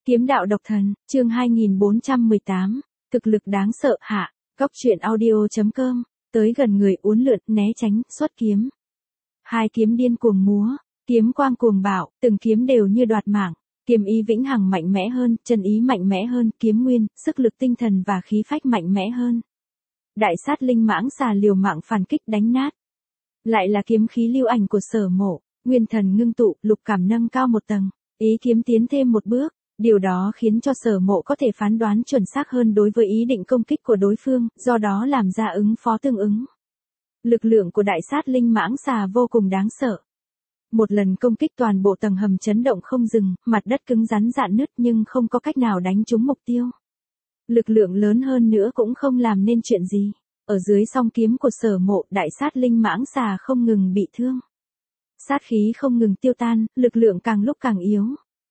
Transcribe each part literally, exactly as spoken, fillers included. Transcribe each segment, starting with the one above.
Kiếm đạo độc thần, chương hai nghìn bốn trăm mười tám, thực lực đáng sợ hạ, góc truyện audio.com, tới gần người uốn lượn, né tránh, xuất kiếm. Hai kiếm điên cuồng múa, kiếm quang cuồng bạo, từng kiếm đều như đoạt mạng, kiếm ý vĩnh hằng mạnh mẽ hơn, chân ý mạnh mẽ hơn, kiếm nguyên, sức lực tinh thần và khí phách mạnh mẽ hơn. Đại sát linh mãng xà liều mạng phản kích đánh nát. Lại là kiếm khí lưu ảnh của Sở Mộ, nguyên thần ngưng tụ, lục cảm nâng cao một tầng, ý kiếm tiến thêm một bước. Điều đó khiến cho Sở Mộ có thể phán đoán chuẩn xác hơn đối với ý định công kích của đối phương, do đó làm ra ứng phó tương ứng. Lực lượng của đại sát linh mãng xà vô cùng đáng sợ. Một lần công kích toàn bộ tầng hầm chấn động không dừng, mặt đất cứng rắn rạn nứt nhưng không có cách nào đánh trúng mục tiêu. Lực lượng lớn hơn nữa cũng không làm nên chuyện gì. Ở dưới song kiếm của Sở Mộ, đại sát linh mãng xà không ngừng bị thương. Sát khí không ngừng tiêu tan, lực lượng càng lúc càng yếu.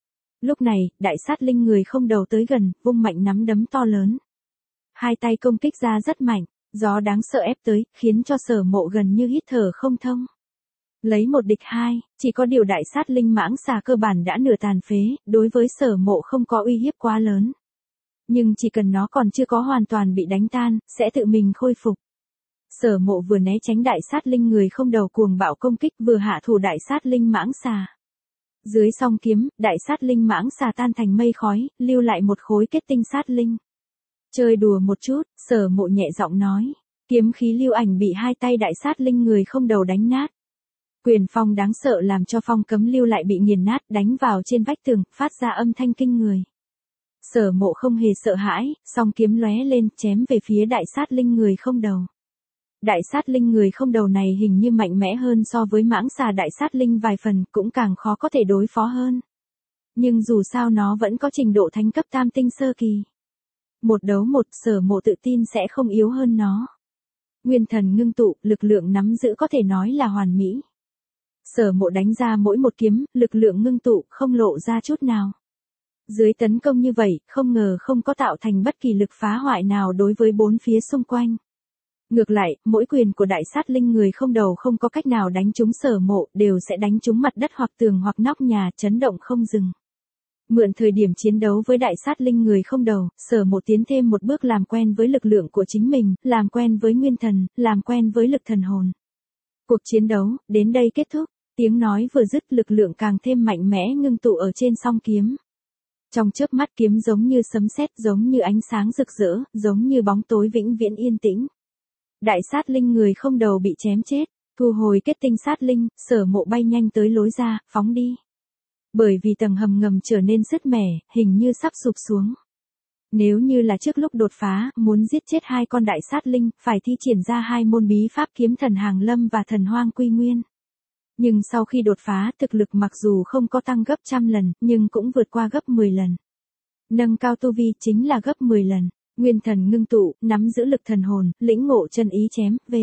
Lúc này, đại sát linh người không đầu tới gần, vung mạnh nắm đấm to lớn. Hai tay công kích ra rất mạnh, gió đáng sợ ép tới, khiến cho Sở Mộ gần như hít thở không thông. Lấy một địch hai, chỉ có điều đại sát linh mãng xà cơ bản đã nửa tàn phế, đối với Sở Mộ không có uy hiếp quá lớn. Nhưng chỉ cần nó còn chưa có hoàn toàn bị đánh tan, sẽ tự mình khôi phục. Sở Mộ vừa né tránh đại sát linh người không đầu cuồng bạo công kích vừa hạ thủ đại sát linh mãng xà. Dưới song kiếm, đại sát linh mãng xà tan thành mây khói, lưu lại một khối kết tinh sát linh. Chơi đùa một chút, Sở Mộ nhẹ giọng nói. Kiếm khí lưu ảnh bị hai tay đại sát linh người không đầu đánh nát. Quyền phong đáng sợ làm cho phong cấm lưu lại bị nghiền nát, đánh vào trên vách tường, phát ra âm thanh kinh người. Sở Mộ không hề sợ hãi, song kiếm lóe lên, chém về phía đại sát linh người không đầu. Đại sát linh người không đầu này hình như mạnh mẽ hơn so với mãng xà đại sát linh vài phần, cũng càng khó có thể đối phó hơn. Nhưng dù sao nó vẫn có trình độ thánh cấp tam tinh sơ kỳ. Một đấu một, Sở Mộ tự tin sẽ không yếu hơn nó. Nguyên thần ngưng tụ, lực lượng nắm giữ có thể nói là hoàn mỹ. Sở Mộ đánh ra mỗi một kiếm, lực lượng ngưng tụ, không lộ ra chút nào. Dưới tấn công như vậy, không ngờ không có tạo thành bất kỳ lực phá hoại nào đối với bốn phía xung quanh. Ngược lại, mỗi quyền của đại sát linh người không đầu không có cách nào đánh trúng Sở Mộ, đều sẽ đánh trúng mặt đất hoặc tường hoặc nóc nhà, chấn động không dừng. Mượn thời điểm chiến đấu với đại sát linh người không đầu, Sở Mộ tiến thêm một bước làm quen với lực lượng của chính mình, làm quen với nguyên thần, làm quen với lực thần hồn. Cuộc chiến đấu, đến đây kết thúc, tiếng nói vừa dứt lực lượng càng thêm mạnh mẽ ngưng tụ ở trên song kiếm. Trong chớp mắt kiếm giống như sấm sét, giống như ánh sáng rực rỡ, giống như bóng tối vĩnh viễn yên tĩnh. Đại sát linh người không đầu bị chém chết, thu hồi kết tinh sát linh, Sở Mộ bay nhanh tới lối ra, phóng đi. Bởi vì tầng hầm ngầm trở nên sứt mẻ, hình như sắp sụp xuống. Nếu như là trước lúc đột phá, muốn giết chết hai con đại sát linh, phải thi triển ra hai môn bí pháp kiếm thần hàng lâm và thần hoang quy nguyên. Nhưng sau khi đột phá, thực lực mặc dù không có tăng gấp trăm lần, nhưng cũng vượt qua gấp mười lần. Nâng cao tu vi chính là gấp mười lần. Nguyên thần ngưng tụ, nắm giữ lực thần hồn, lĩnh ngộ chân ý chém, v.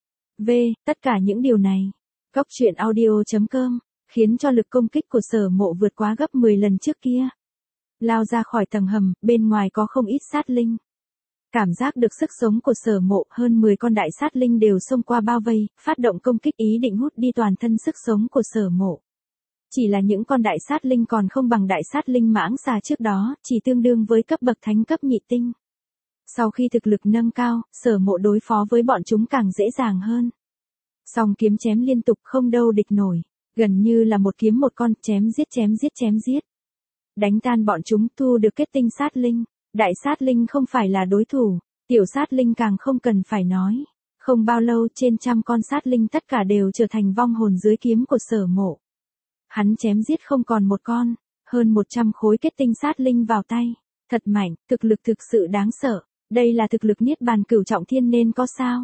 V, tất cả những điều này. Góc truyện audio.com, khiến cho lực công kích của Sở Mộ vượt quá gấp mười lần trước kia. Lao ra khỏi tầng hầm, bên ngoài có không ít sát linh. Cảm giác được sức sống của Sở Mộ, hơn mười con đại sát linh đều xông qua bao vây, phát động công kích ý định hút đi toàn thân sức sống của Sở Mộ. Chỉ là những con đại sát linh còn không bằng đại sát linh mãng xà trước đó, chỉ tương đương với cấp bậc thánh cấp nhị tinh. Sau khi thực lực nâng cao, Sở Mộ đối phó với bọn chúng càng dễ dàng hơn. Song kiếm chém liên tục không đâu địch nổi, gần như là một kiếm một con, chém giết chém giết chém giết. Đánh tan bọn chúng, thu được kết tinh sát linh, đại sát linh không phải là đối thủ, tiểu sát linh càng không cần phải nói. Không bao lâu trên trăm con sát linh tất cả đều trở thành vong hồn dưới kiếm của Sở Mộ. Hắn chém giết không còn một con, hơn một trăm khối kết tinh sát linh vào tay, thật mạnh, thực lực thực sự đáng sợ. Đây là thực lực niết bàn cửu trọng thiên nên có sao?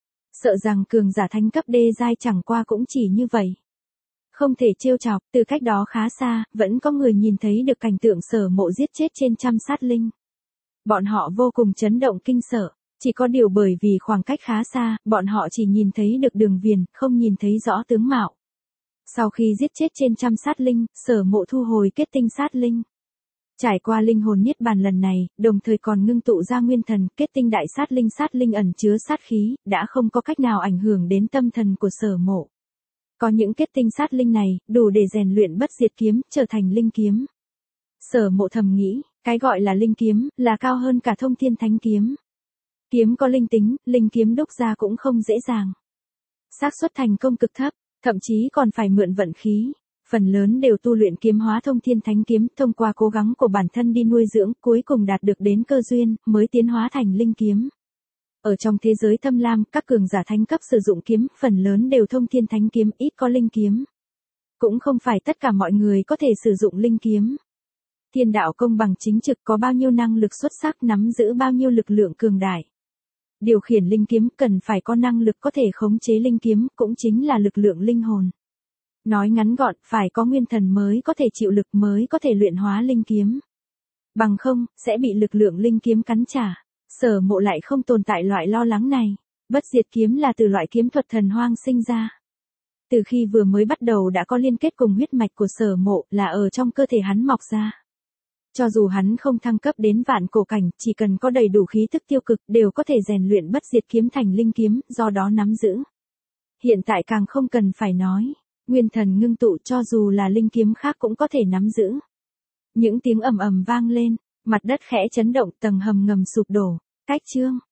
Sợ rằng cường giả thánh cấp đê giai chẳng qua cũng chỉ như vậy. Không thể trêu chọc, từ cách đó khá xa, vẫn có người nhìn thấy được cảnh tượng Sở Mộ giết chết trên trăm sát linh. Bọn họ vô cùng chấn động kinh sợ, chỉ có điều bởi vì khoảng cách khá xa, bọn họ chỉ nhìn thấy được đường viền, không nhìn thấy rõ tướng mạo. Sau khi giết chết trên trăm sát linh, Sở Mộ thu hồi kết tinh sát linh. Trải qua linh hồn niết bàn lần này, đồng thời còn ngưng tụ ra nguyên thần, kết tinh đại sát linh sát linh ẩn chứa sát khí, đã không có cách nào ảnh hưởng đến tâm thần của Sở Mộ. Có những kết tinh sát linh này, đủ để rèn luyện bất diệt kiếm, trở thành linh kiếm. Sở Mộ thầm nghĩ, cái gọi là linh kiếm, là cao hơn cả thông thiên thánh kiếm. Kiếm có linh tính, linh kiếm đúc ra cũng không dễ dàng. Xác suất thành công cực thấp, thậm chí còn phải mượn vận khí. Phần lớn đều tu luyện kiếm hóa thông thiên thánh kiếm, thông qua cố gắng của bản thân đi nuôi dưỡng, cuối cùng đạt được đến cơ duyên, mới tiến hóa thành linh kiếm. Ở trong thế giới thâm lam, các cường giả thánh cấp sử dụng kiếm, phần lớn đều thông thiên thánh kiếm, ít có linh kiếm. Cũng không phải tất cả mọi người có thể sử dụng linh kiếm. Thiên đạo công bằng chính trực, có bao nhiêu năng lực xuất sắc, nắm giữ bao nhiêu lực lượng cường đại. Điều khiển linh kiếm cần phải có năng lực có thể khống chế linh kiếm, cũng chính là lực lượng linh hồn. Nói ngắn gọn, phải có nguyên thần mới có thể chịu lực, mới có thể luyện hóa linh kiếm. Bằng không, sẽ bị lực lượng linh kiếm cắn trả. Sở Mộ lại không tồn tại loại lo lắng này. Bất diệt kiếm là từ loại kiếm thuật thần hoang sinh ra. Từ khi vừa mới bắt đầu đã có liên kết cùng huyết mạch của Sở Mộ, là ở trong cơ thể hắn mọc ra. Cho dù hắn không thăng cấp đến vạn cổ cảnh, chỉ cần có đầy đủ khí thức tiêu cực, đều có thể rèn luyện bất diệt kiếm thành linh kiếm, do đó nắm giữ. Hiện tại càng không cần phải nói, nguyên thần ngưng tụ, cho dù là linh kiếm khác cũng có thể nắm giữ. Những tiếng ầm ầm vang lên, mặt đất khẽ chấn động, tầng hầm ngầm sụp đổ. Cách chương